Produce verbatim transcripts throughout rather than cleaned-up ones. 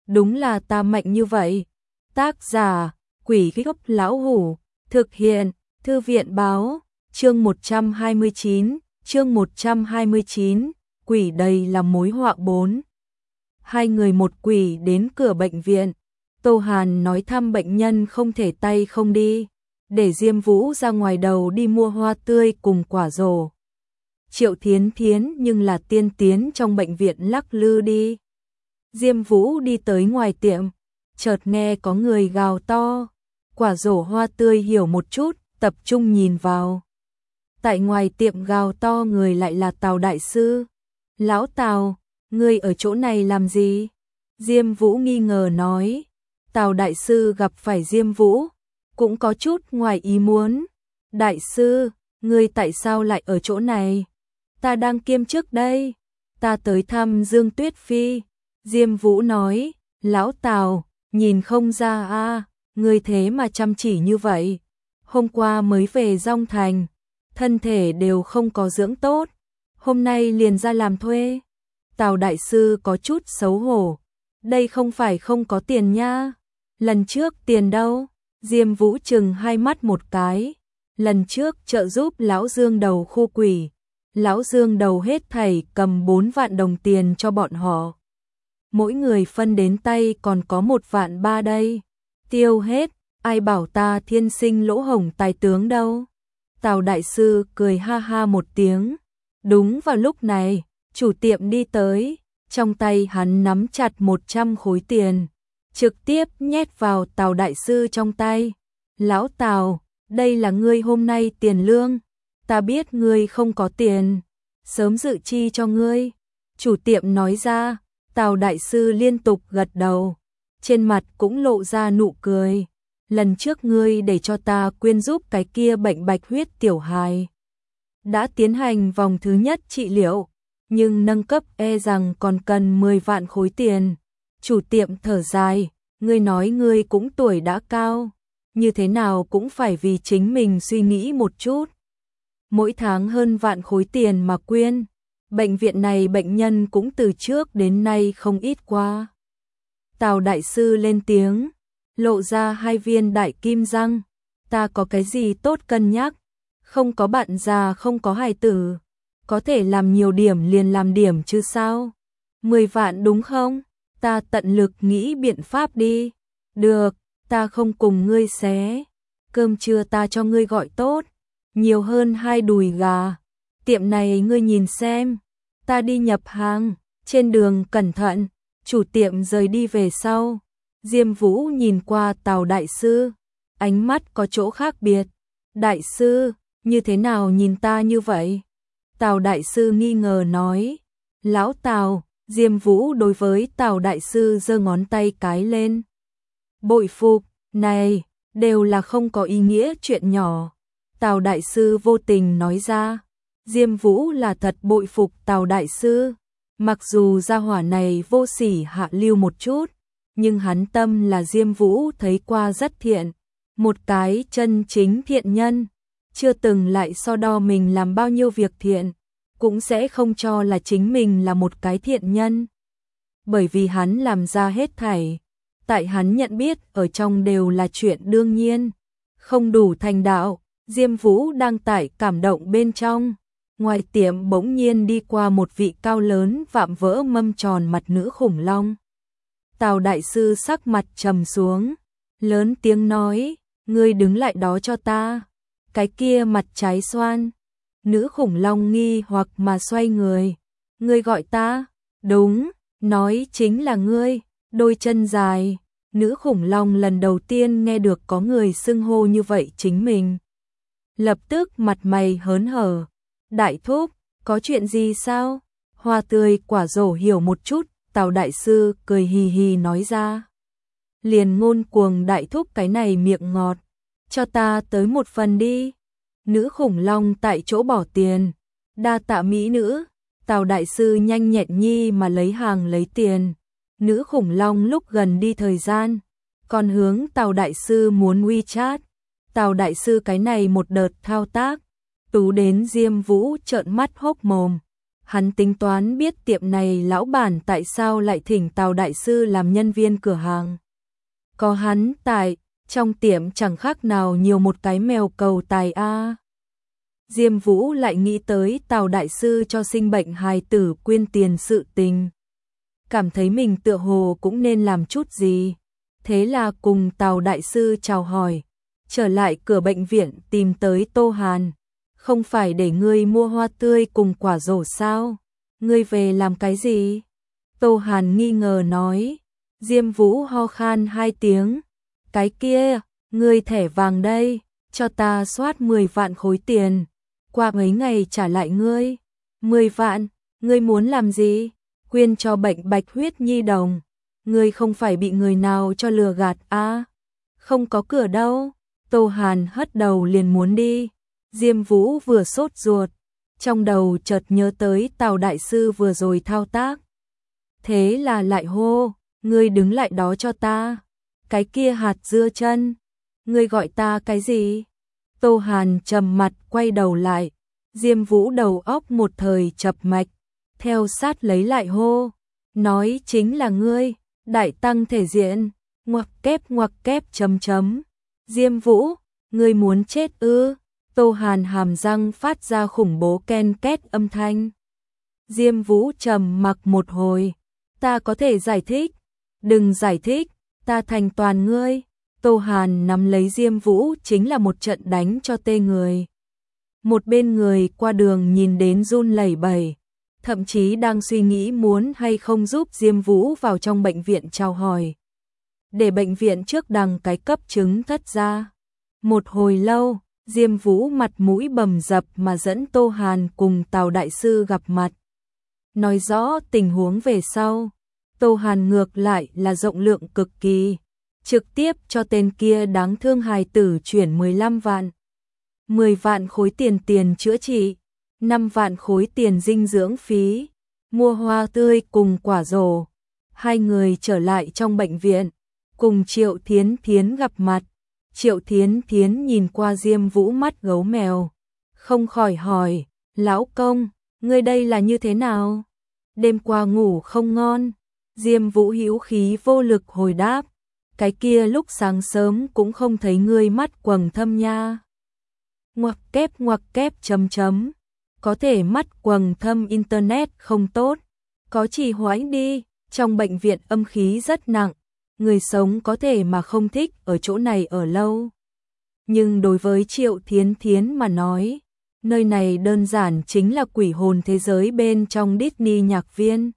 đúng là ta mạnh như vậy. Tác giả, Quỷ Gốc Lão Hủ, thực hiện, Thư viện báo, chương một trăm hai mươi chín, chương một trăm hai mươi chín, quỷ đầy là mối họa bốn. Hai người một quỷ đến cửa bệnh viện, Tô Hàn nói thăm bệnh nhân không thể tay không đi, để Diêm Vũ ra ngoài đầu đi mua hoa tươi cùng quả rổ. Triệu Thiến Thiến nhưng là tiên tiến trong bệnh viện lắc lư đi. Diêm Vũ đi tới ngoài tiệm, chợt nghe có người gào to, quả rổ hoa tươi hiểu một chút, tập trung nhìn vào. Tại ngoài tiệm gào to người lại là Tào đại sư. Lão Tào, ngươi ở chỗ này làm gì? Diêm Vũ nghi ngờ nói. Tào đại sư gặp phải Diêm Vũ, cũng có chút ngoài ý muốn. Đại sư, ngươi tại sao lại ở chỗ này? Ta đang kiêm chức đây. Ta tới thăm Dương Tuyết Phi. Diêm Vũ nói. Lão Tào, nhìn không ra a, à, ngươi thế mà chăm chỉ như vậy. Hôm qua mới về Dong Thành, thân thể đều không có dưỡng tốt, hôm nay liền ra làm thuê. Tào đại sư có chút xấu hổ. Đây không phải không có tiền nha. Lần trước tiền đâu? Diêm Vũ chừng hai mắt một cái. Lần trước trợ giúp lão Dương đầu khu quỷ, lão Dương đầu hết thảy cầm bốn vạn đồng tiền cho bọn họ. Mỗi người phân đến tay còn có một vạn ba đây. Tiêu hết, ai bảo ta thiên sinh lỗ hổng tài tướng đâu. Tào đại sư cười ha ha một tiếng. Đúng vào lúc này, chủ tiệm đi tới, trong tay hắn nắm chặt một trăm khối tiền, trực tiếp nhét vào Tào đại sư trong tay. Lão Tào, đây là ngươi hôm nay tiền lương, ta biết ngươi không có tiền, sớm dự chi cho ngươi. Chủ tiệm nói ra. Tào đại sư liên tục gật đầu, trên mặt cũng lộ ra nụ cười. Lần trước ngươi để cho ta quyên giúp cái kia bệnh bạch huyết tiểu hài, đã tiến hành vòng thứ nhất trị liệu, nhưng nâng cấp e rằng còn cần mười vạn khối tiền. Chủ tiệm thở dài, ngươi nói ngươi cũng tuổi đã cao, như thế nào cũng phải vì chính mình suy nghĩ một chút. Mỗi tháng hơn vạn khối tiền mà quyên, bệnh viện này bệnh nhân cũng từ trước đến nay không ít qua. Tào đại sư lên tiếng, lộ ra hai viên đại kim răng. Ta có cái gì tốt cân nhắc? Không có bạn già, không có hài tử, có thể làm nhiều điểm liền làm điểm chứ sao? Mười vạn đúng không? Ta tận lực nghĩ biện pháp đi. Được, ta không cùng ngươi xé. Cơm trưa ta cho ngươi gọi tốt, nhiều hơn hai đùi gà. Tiệm này ngươi nhìn xem, ta đi nhập hàng. Trên đường cẩn thận. Chủ tiệm rời đi về sau, Diêm Vũ nhìn qua Tào đại sư, ánh mắt có chỗ khác biệt. Đại sư, như thế nào nhìn ta như vậy? Tào đại sư nghi ngờ nói. Lão Tào, Diêm Vũ đối với Tào đại sư giơ ngón tay cái lên. Bội phục, này, đều là không có ý nghĩa chuyện nhỏ. Tào đại sư vô tình nói ra. Diêm Vũ là thật bội phục Tào đại sư. Mặc dù gia hỏa này vô sỉ hạ lưu một chút, nhưng hắn tâm là Diêm Vũ thấy qua rất thiện. Một cái chân chính thiện nhân, chưa từng lại so đo mình làm bao nhiêu việc thiện, cũng sẽ không cho là chính mình là một cái thiện nhân. Bởi vì hắn làm ra hết thảy, tại hắn nhận biết ở trong đều là chuyện đương nhiên. Không đủ thành đạo, Diêm Vũ đang tại cảm động bên trong. Ngoài tiệm bỗng nhiên đi qua một vị cao lớn vạm vỡ mâm tròn mặt nữ khủng long. Tào đại sư sắc mặt trầm xuống, lớn tiếng nói, ngươi đứng lại đó cho ta. Cái kia mặt trái xoan. Nữ khủng long nghi hoặc mà xoay người. Ngươi gọi ta? Đúng, nói chính là ngươi, đôi chân dài. Nữ khủng long lần đầu tiên nghe được có người xưng hô như vậy chính mình. Lập tức mặt mày hớn hở. Đại thúc, có chuyện gì sao? Hoa tươi quả rổ hiểu một chút, Tào đại sư cười hì hì nói ra. Liền ngôn cuồng đại thúc cái này miệng ngọt, cho ta tới một phần đi. Nữ khủng long tại chỗ bỏ tiền. Đa tạ mỹ nữ. Tào đại sư nhanh nhẹn nhi mà lấy hàng lấy tiền. Nữ khủng long lúc gần đi thời gian, còn hướng Tào đại sư muốn WeChat. Tào đại sư cái này một đợt thao tác, tú đến Diêm Vũ trợn mắt hốc mồm. Hắn tính toán biết tiệm này lão bản tại sao lại thỉnh Tào đại sư làm nhân viên cửa hàng. Có hắn tại, trong tiệm chẳng khác nào nhiều một cái mèo cầu tài a. Diêm Vũ lại nghĩ tới Tào đại sư cho sinh bệnh hài tử quyên tiền sự tình. Cảm thấy mình tựa hồ cũng nên làm chút gì. Thế là cùng Tào đại sư chào hỏi, trở lại cửa bệnh viện tìm tới Tô Hàn. Không phải để ngươi mua hoa tươi cùng quả dổ sao? Ngươi về làm cái gì? Tô Hàn nghi ngờ nói. Diêm Vũ ho khan hai tiếng. Cái kia, ngươi thẻ vàng đây, cho ta soát mười vạn khối tiền. Qua mấy ngày trả lại ngươi. mười vạn, ngươi muốn làm gì? Quyên cho bệnh bạch huyết nhi đồng. Ngươi không phải bị người nào cho lừa gạt à? Không có cửa đâu. Tô Hàn hất đầu liền muốn đi. Diêm Vũ vừa sốt ruột, trong đầu chợt nhớ tới Tào đại sư vừa rồi thao tác. Thế là lại hô, ngươi đứng lại đó cho ta. Cái kia hạt dưa chân, ngươi gọi ta cái gì? Tô Hàn trầm mặt quay đầu lại, Diêm Vũ đầu óc một thời chập mạch, theo sát lấy lại hô, nói chính là ngươi, đại tăng thể diện, ngoặc kép ngoặc kép chấm chấm. Diêm Vũ, ngươi muốn chết ư? Tô Hàn hàm răng phát ra khủng bố ken két âm thanh. Diêm Vũ trầm mặc một hồi, ta có thể giải thích, đừng giải thích, ta thành toàn ngươi. Tô Hàn nắm lấy Diêm Vũ chính là một trận đánh cho tê người. Một bên người qua đường nhìn đến run lẩy bẩy, thậm chí đang suy nghĩ muốn hay không giúp Diêm Vũ vào trong bệnh viện chào hỏi. Để bệnh viện trước đằng cái cấp chứng thất ra. Một hồi lâu, Diêm Vũ mặt mũi bầm dập mà dẫn Tô Hàn cùng Tào đại sư gặp mặt. Nói rõ tình huống về sau, Tô Hàn ngược lại là rộng lượng cực kỳ, trực tiếp cho tên kia đáng thương hài tử chuyển mười lăm vạn. mười vạn khối tiền tiền chữa trị, năm vạn khối tiền dinh dưỡng phí, mua hoa tươi cùng quả dổ. Hai người trở lại trong bệnh viện, cùng Triệu Thiến Thiến gặp mặt. Triệu Thiến Thiến nhìn qua Diêm Vũ mắt gấu mèo, không khỏi hỏi, lão công, ngươi đây là như thế nào? Đêm qua ngủ không ngon? Diêm Vũ hữu khí vô lực hồi đáp, cái kia lúc sáng sớm cũng không thấy ngươi mắt quầng thâm nha. Ngoặc kép ngoặc kép chấm chấm, có thể mắt quầng thâm internet không tốt, có trì hoãn đi, trong bệnh viện âm khí rất nặng. Người sống có thể mà không thích ở chỗ này ở lâu. Nhưng đối với Triệu Thiến Thiến mà nói, nơi này đơn giản chính là quỷ hồn thế giới bên trong Disney nhạc viên.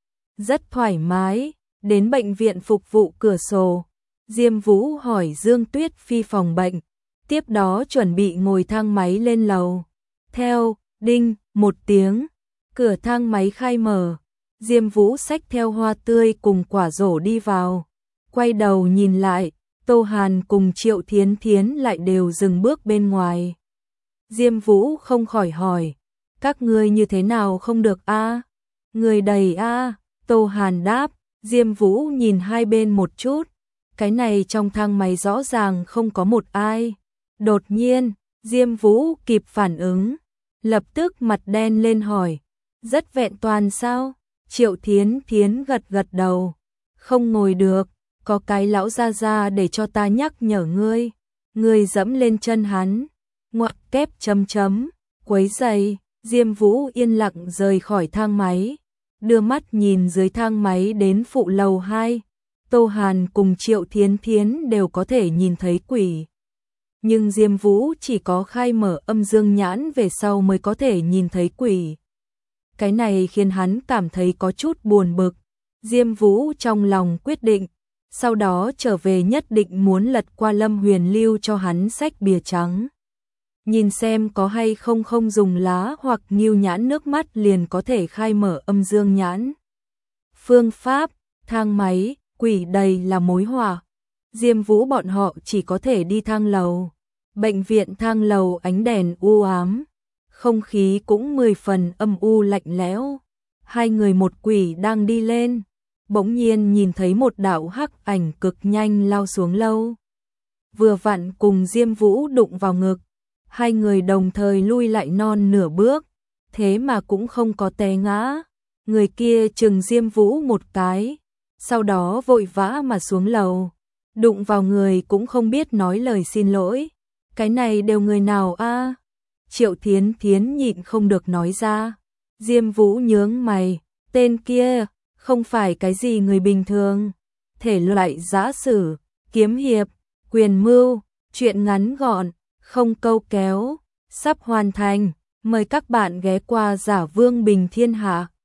Rất thoải mái, đến bệnh viện phục vụ cửa sổ. Diêm Vũ hỏi Dương Tuyết Phi phòng bệnh, tiếp đó chuẩn bị ngồi thang máy lên lầu. Theo, đinh, một tiếng, cửa thang máy khai mở. Diêm Vũ xách theo hoa tươi cùng quả dổ đi vào. Quay đầu nhìn lại, Tô Hàn cùng Triệu Thiến Thiến lại đều dừng bước bên ngoài. Diêm Vũ không khỏi hỏi, các ngươi như thế nào không được a? Người đầy a? Tô Hàn đáp. Diêm Vũ nhìn hai bên một chút, cái này trong thang máy rõ ràng không có một ai. Đột nhiên, Diêm Vũ kịp phản ứng, lập tức mặt đen lên hỏi, rất vẹn toàn sao? Triệu Thiến Thiến gật gật đầu, không ngồi được. Có cái lão ra ra để cho ta nhắc nhở ngươi, ngươi dẫm lên chân hắn, ngoặc kép chấm chấm, quấy giày. Diêm Vũ yên lặng rời khỏi thang máy, đưa mắt nhìn dưới thang máy đến phụ lầu hai. Tô Hàn cùng Triệu Thiến Thiến đều có thể nhìn thấy quỷ, nhưng Diêm Vũ chỉ có khai mở âm dương nhãn về sau mới có thể nhìn thấy quỷ. Cái này khiến hắn cảm thấy có chút buồn bực. Diêm Vũ trong lòng quyết định, sau đó trở về nhất định muốn lật qua Lâm Huyền lưu cho hắn sách bìa trắng. Nhìn xem có hay không không dùng lá hoặc nghiêu nhãn nước mắt liền có thể khai mở âm dương nhãn. Phương pháp, thang máy, quỷ đầy là mối họa. Diêm Vũ bọn họ chỉ có thể đi thang lầu. Bệnh viện thang lầu ánh đèn u ám, không khí cũng mười phần âm u lạnh lẽo. Hai người một quỷ đang đi lên, bỗng nhiên nhìn thấy một đạo hắc ảnh cực nhanh lao xuống lâu. Vừa vặn cùng Diêm Vũ đụng vào ngực, hai người đồng thời lui lại non nửa bước, thế mà cũng không có té ngã. Người kia chừng Diêm Vũ một cái, sau đó vội vã mà xuống lầu, đụng vào người cũng không biết nói lời xin lỗi. Cái này đều người nào a? Triệu Thiến Thiến nhịn không được nói ra. Diêm Vũ nhướng mày, tên kia không phải cái gì người bình thường, thể loại giã sử, kiếm hiệp, quyền mưu, chuyện ngắn gọn, không câu kéo, sắp hoàn thành, mời các bạn ghé qua Giả Vương Bình Thiên Hạ.